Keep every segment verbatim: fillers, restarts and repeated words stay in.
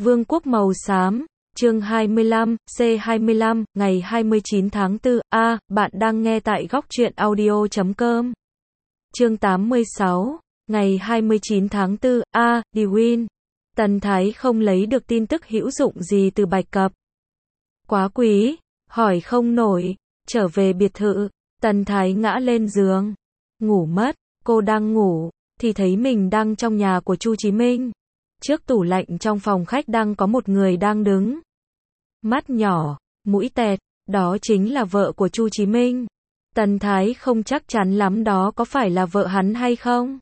Vương quốc màu xám, chương hai mươi lăm, C hai mươi lăm, ngày hai mươi chín tháng tư, A, bạn đang nghe tại góc truyện audio chấm com. Chương tám mươi sáu, ngày hai mươi chín tháng tư, A, Dwayne. Tần Thái không lấy được tin tức hữu dụng gì từ Bạch Cập. Quá quý, hỏi không nổi, trở về biệt thự, Tần Thái ngã lên giường, ngủ mất, cô đang ngủ, thì thấy mình đang trong nhà của Chu Chí Minh. Trước tủ lạnh trong phòng khách đang có một người đang đứng. Mắt nhỏ, mũi tẹt, đó chính là vợ của Chu Chí Minh. Tần Thái không chắc chắn lắm đó có phải là vợ hắn hay không.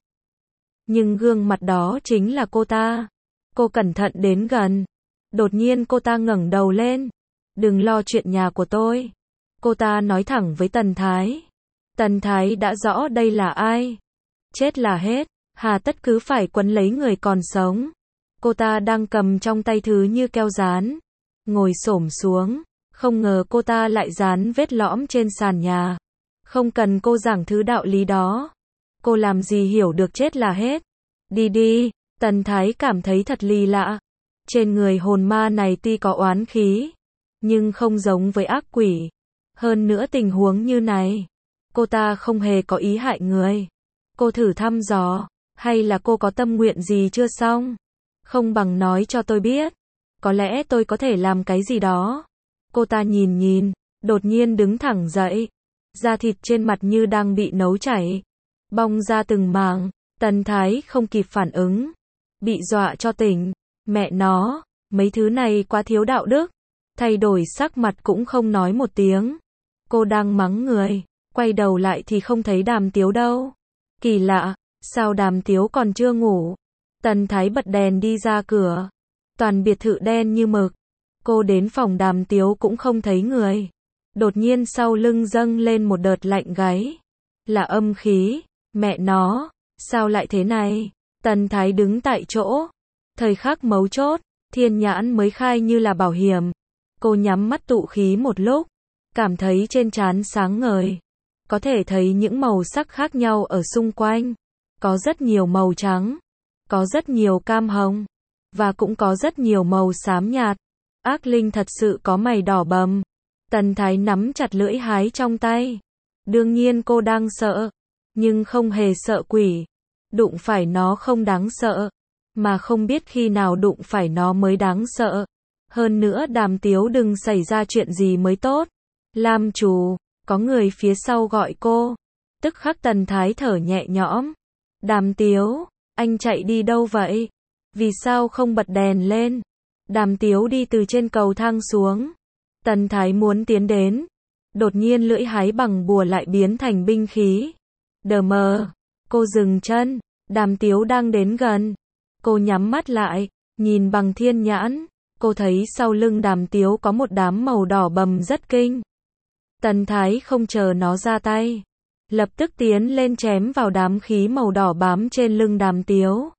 Nhưng gương mặt đó chính là cô ta. Cô cẩn thận đến gần. Đột nhiên cô ta ngẩng đầu lên. Đừng lo chuyện nhà của tôi. Cô ta nói thẳng với Tần Thái. Tần Thái đã rõ đây là ai. Chết là hết, hà tất cứ phải quấn lấy người còn sống. Cô ta đang cầm trong tay thứ như keo dán. Ngồi xổm xuống, không ngờ cô ta lại dán vết lõm trên sàn nhà. Không cần cô giảng thứ đạo lý đó. Cô làm gì hiểu được chết là hết. Đi đi, Tần Thái cảm thấy thật ly lạ. Trên người hồn ma này tuy có oán khí, nhưng không giống với ác quỷ. Hơn nữa tình huống như này, cô ta không hề có ý hại người. Cô thử thăm dò, hay là cô có tâm nguyện gì chưa xong? Không bằng nói cho tôi biết. Có lẽ tôi có thể làm cái gì đó. Cô ta nhìn nhìn, đột nhiên đứng thẳng dậy. Da thịt trên mặt như đang bị nấu chảy. Bong ra từng mảng. Tần Thái không kịp phản ứng. Bị dọa cho tỉnh. Mẹ nó, mấy thứ này quá thiếu đạo đức. Thay đổi sắc mặt cũng không nói một tiếng. Cô đang mắng người. Quay đầu lại thì không thấy Đàm Tiếu đâu. Kỳ lạ, sao Đàm Tiếu còn chưa ngủ? Tần Thái bật đèn đi ra cửa. Toàn biệt thự đen như mực. Cô đến phòng Đàm Tiếu cũng không thấy người. Đột nhiên sau lưng dâng lên một đợt lạnh gáy. Là âm khí. Mẹ nó, sao lại thế này? Tần Thái đứng tại chỗ. Thời khắc mấu chốt, thiên nhãn mới khai như là bảo hiểm. Cô nhắm mắt tụ khí một lúc. Cảm thấy trên trán sáng ngời. Có thể thấy những màu sắc khác nhau ở xung quanh. Có rất nhiều màu trắng. Có rất nhiều cam hồng. Và cũng có rất nhiều màu xám nhạt. Ác linh thật sự có mày đỏ bầm. Tần Thái nắm chặt lưỡi hái trong tay. Đương nhiên cô đang sợ. Nhưng không hề sợ quỷ. Đụng phải nó không đáng sợ. Mà không biết khi nào đụng phải nó mới đáng sợ. Hơn nữa Đàm Tiếu đừng xảy ra chuyện gì mới tốt. Lam chủ, có người phía sau gọi cô. Tức khắc Tần Thái thở nhẹ nhõm. Đàm Tiếu, anh chạy đi đâu vậy? Vì sao không bật đèn lên? Đàm Tiếu đi từ trên cầu thang xuống. Tần Thái muốn tiến đến. Đột nhiên lưỡi hái bằng bùa lại biến thành binh khí. Đờ mờ. Cô dừng chân. Đàm Tiếu đang đến gần. Cô nhắm mắt lại. Nhìn bằng thiên nhãn. Cô thấy sau lưng Đàm Tiếu có một đám màu đỏ bầm rất kinh. Tần Thái không chờ nó ra tay. Lập tức tiến lên chém vào đám khí màu đỏ bám trên lưng Đàm Tiếu.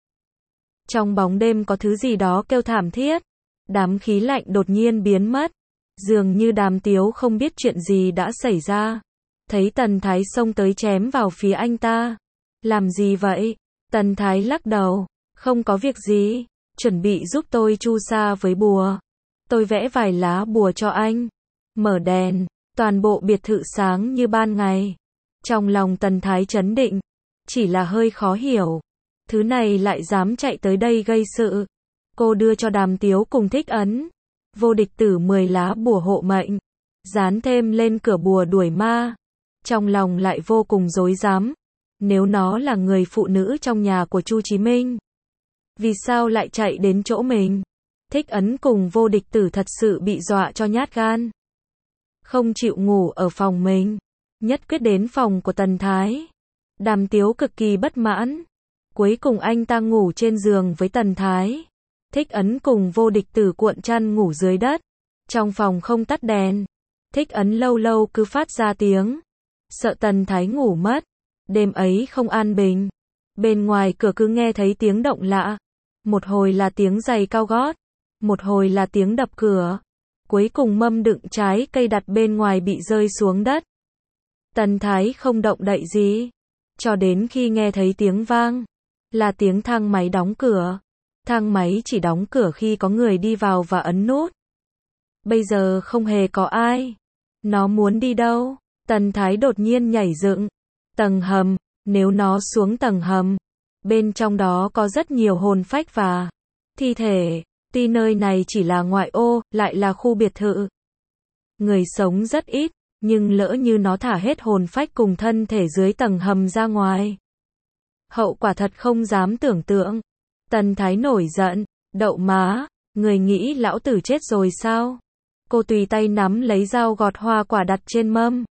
Trong bóng đêm có thứ gì đó kêu thảm thiết. Đám khí lạnh đột nhiên biến mất. Dường như Đàm Tiếu không biết chuyện gì đã xảy ra. Thấy Tần Thái xông tới chém vào phía anh ta. Làm gì vậy? Tần Thái lắc đầu. Không có việc gì. Chuẩn bị giúp tôi chu sa với bùa. Tôi vẽ vài lá bùa cho anh. Mở đèn. Toàn bộ biệt thự sáng như ban ngày. Trong lòng Tần Thái trấn định. Chỉ là hơi khó hiểu. Thứ này lại dám chạy tới đây gây sự. Cô đưa cho Đàm Tiếu cùng Thích Ấn. Vô địch tử mười lá bùa hộ mệnh. Dán thêm lên cửa bùa đuổi ma. Trong lòng lại vô cùng rối rắm. Nếu nó là người phụ nữ trong nhà của Chu Chí Minh. Vì sao lại chạy đến chỗ mình? Thích Ấn cùng vô địch tử thật sự bị dọa cho nhát gan. Không chịu ngủ ở phòng mình. Nhất quyết đến phòng của Tần Thái. Đàm Tiếu cực kỳ bất mãn. Cuối cùng anh ta ngủ trên giường với Tần Thái. Thích Ấn cùng vô địch tử cuộn chăn ngủ dưới đất. Trong phòng không tắt đèn. Thích Ấn lâu lâu cứ phát ra tiếng. Sợ Tần Thái ngủ mất. Đêm ấy không an bình. Bên ngoài cửa cứ nghe thấy tiếng động lạ. Một hồi là tiếng giày cao gót. Một hồi là tiếng đập cửa. Cuối cùng mâm đựng trái cây đặt bên ngoài bị rơi xuống đất. Tần Thái không động đậy gì. Cho đến khi nghe thấy tiếng vang. Là tiếng thang máy đóng cửa. Thang máy chỉ đóng cửa khi có người đi vào và ấn nút. Bây giờ không hề có ai. Nó muốn đi đâu? Tần Thái đột nhiên nhảy dựng. Tầng hầm, nếu nó xuống tầng hầm, bên trong đó có rất nhiều hồn phách và thi thể. Tuy nơi này chỉ là ngoại ô, lại là khu biệt thự. Người sống rất ít, nhưng lỡ như nó thả hết hồn phách cùng thân thể dưới tầng hầm ra ngoài. Hậu quả thật không dám tưởng tượng. Tần Thái nổi giận, đậu má, người nghĩ lão tử chết rồi sao? Cô tùy tay nắm lấy dao gọt hoa quả đặt trên mâm.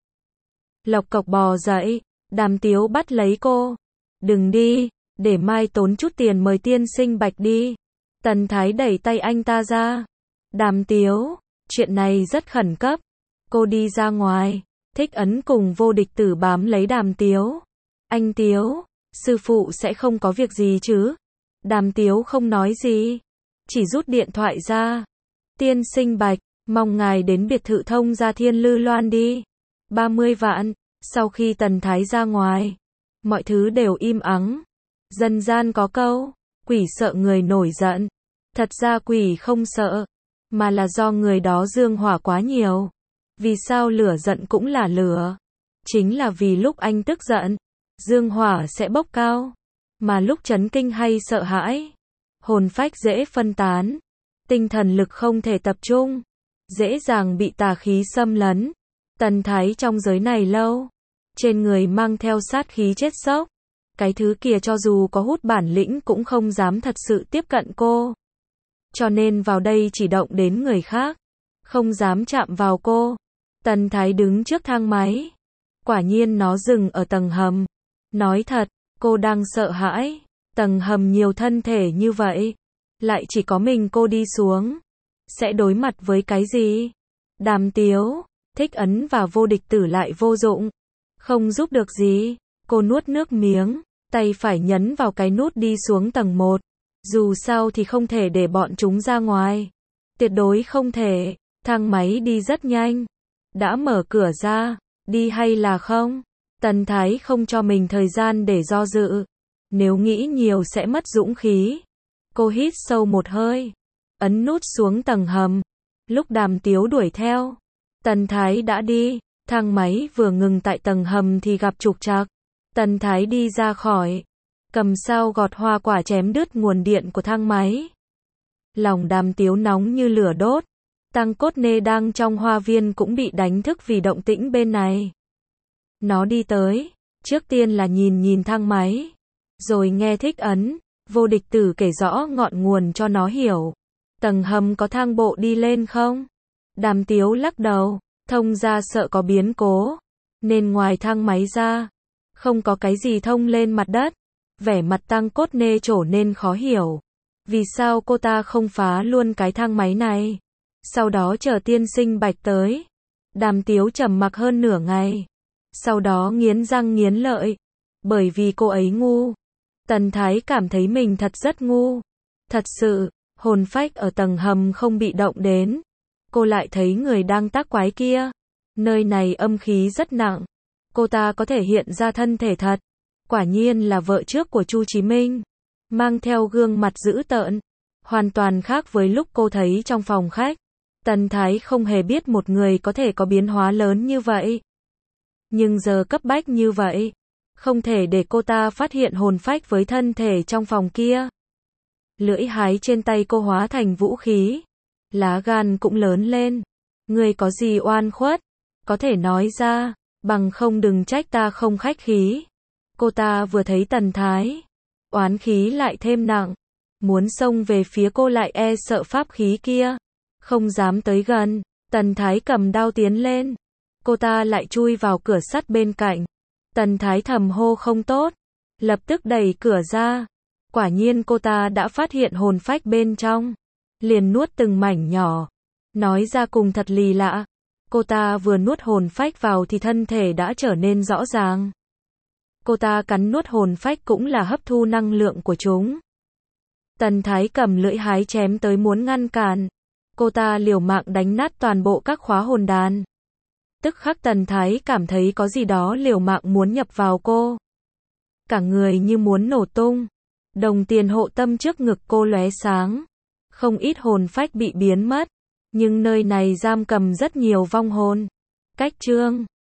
Lộc cộc bò dậy, Đàm Tiếu bắt lấy cô. Đừng đi, để mai tốn chút tiền mời tiên sinh Bạch đi. Tần Thái đẩy tay anh ta ra. Đàm Tiếu, chuyện này rất khẩn cấp. Cô đi ra ngoài, Thích Ấn cùng Vô Địch Tử bám lấy Đàm Tiếu. Anh Tiếu, sư phụ sẽ không có việc gì chứ? Đàm Tiếu không nói gì, chỉ rút điện thoại ra. Tiên sinh Bạch, mong ngài đến biệt thự Thông Gia Thiên Lư Loan đi. ba mươi vạn. Sau khi Tần Thái ra ngoài, mọi thứ đều im ắng. Dân gian có câu, quỷ sợ người nổi giận. Thật ra quỷ không sợ, mà là do người đó dương hỏa quá nhiều. Vì sao lửa giận cũng là lửa? Chính là vì lúc anh tức giận, dương hỏa sẽ bốc cao. Mà lúc chấn kinh hay sợ hãi, hồn phách dễ phân tán. Tinh thần lực không thể tập trung, dễ dàng bị tà khí xâm lấn. Tần Thái trong giới này lâu, trên người mang theo sát khí chết sốc. Cái thứ kia cho dù có hút bản lĩnh cũng không dám thật sự tiếp cận cô. Cho nên vào đây chỉ động đến người khác, không dám chạm vào cô. Tần Thái đứng trước thang máy. Quả nhiên nó dừng ở tầng hầm. Nói thật, cô đang sợ hãi. Tầng hầm nhiều thân thể như vậy, lại chỉ có mình cô đi xuống. Sẽ đối mặt với cái gì? Đàm Tiếu, Thích Ấn và Vô Địch Tử lại vô dụng. Không giúp được gì. Cô nuốt nước miếng, tay phải nhấn vào cái nút đi xuống tầng một. Dù sao thì không thể để bọn chúng ra ngoài. Tuyệt đối không thể. Thang máy đi rất nhanh. Đã mở cửa ra, đi hay là không? Tần Thái không cho mình thời gian để do dự. Nếu nghĩ nhiều sẽ mất dũng khí. Cô hít sâu một hơi, ấn nút xuống tầng hầm. Lúc Đàm Tiếu đuổi theo, Tần Thái đã đi. Thang máy vừa ngừng tại tầng hầm thì gặp trục trặc. Tần Thái đi ra khỏi, cầm dao gọt hoa quả chém đứt nguồn điện của thang máy. Lòng Đàm Tiếu nóng như lửa đốt. Tăng Cốt Nê đang trong hoa viên cũng bị đánh thức vì động tĩnh bên này. Nó đi tới, trước tiên là nhìn nhìn thang máy, rồi nghe Thích Ấn, Vô Địch Tử kể rõ ngọn nguồn cho nó hiểu. Tầng hầm có thang bộ đi lên không? Đàm Tiếu lắc đầu, Thông Gia sợ có biến cố, nên ngoài thang máy ra, không có cái gì thông lên mặt đất. Vẻ mặt Tăng Cốt Nê trở nên khó hiểu. Vì sao cô ta không phá luôn cái thang máy này? Sau đó chờ tiên sinh Bạch tới. Đàm Tiếu trầm mặc hơn nửa ngày. Sau đó nghiến răng nghiến lợi. Bởi vì cô ấy ngu. Tần Thái cảm thấy mình thật rất ngu. Thật sự, hồn phách ở tầng hầm không bị động đến. Cô lại thấy người đang tác quái kia. Nơi này âm khí rất nặng. Cô ta có thể hiện ra thân thể thật. Quả nhiên là vợ trước của Chu Chí Minh. Mang theo gương mặt dữ tợn. Hoàn toàn khác với lúc cô thấy trong phòng khách. Tần Thái không hề biết một người có thể có biến hóa lớn như vậy. Nhưng giờ cấp bách như vậy, không thể để cô ta phát hiện hồn phách với thân thể trong phòng kia. Lưỡi hái trên tay cô hóa thành vũ khí. Lá gan cũng lớn lên. Người có gì oan khuất? Có thể nói ra, bằng không đừng trách ta không khách khí. Cô ta vừa thấy Tần Thái, oán khí lại thêm nặng. Muốn xông về phía cô lại e sợ pháp khí kia. Không dám tới gần. Tần Thái cầm đao tiến lên. Cô ta lại chui vào cửa sắt bên cạnh. Tần Thái thầm hô không tốt. Lập tức đẩy cửa ra. Quả nhiên cô ta đã phát hiện hồn phách bên trong. Liền nuốt từng mảnh nhỏ. Nói ra cùng thật lì lạ. Cô ta vừa nuốt hồn phách vào thì thân thể đã trở nên rõ ràng. Cô ta cắn nuốt hồn phách cũng là hấp thu năng lượng của chúng. Tần Thái cầm lưỡi hái chém tới muốn ngăn cản. Cô ta liều mạng đánh nát toàn bộ các khóa hồn đàn. Tức khắc Tần Thái cảm thấy có gì đó liều mạng muốn nhập vào cô. Cả người như muốn nổ tung. Đồng tiền hộ tâm trước ngực cô lóe sáng. Không ít hồn phách bị biến mất. Nhưng nơi này giam cầm rất nhiều vong hồn. Cách chương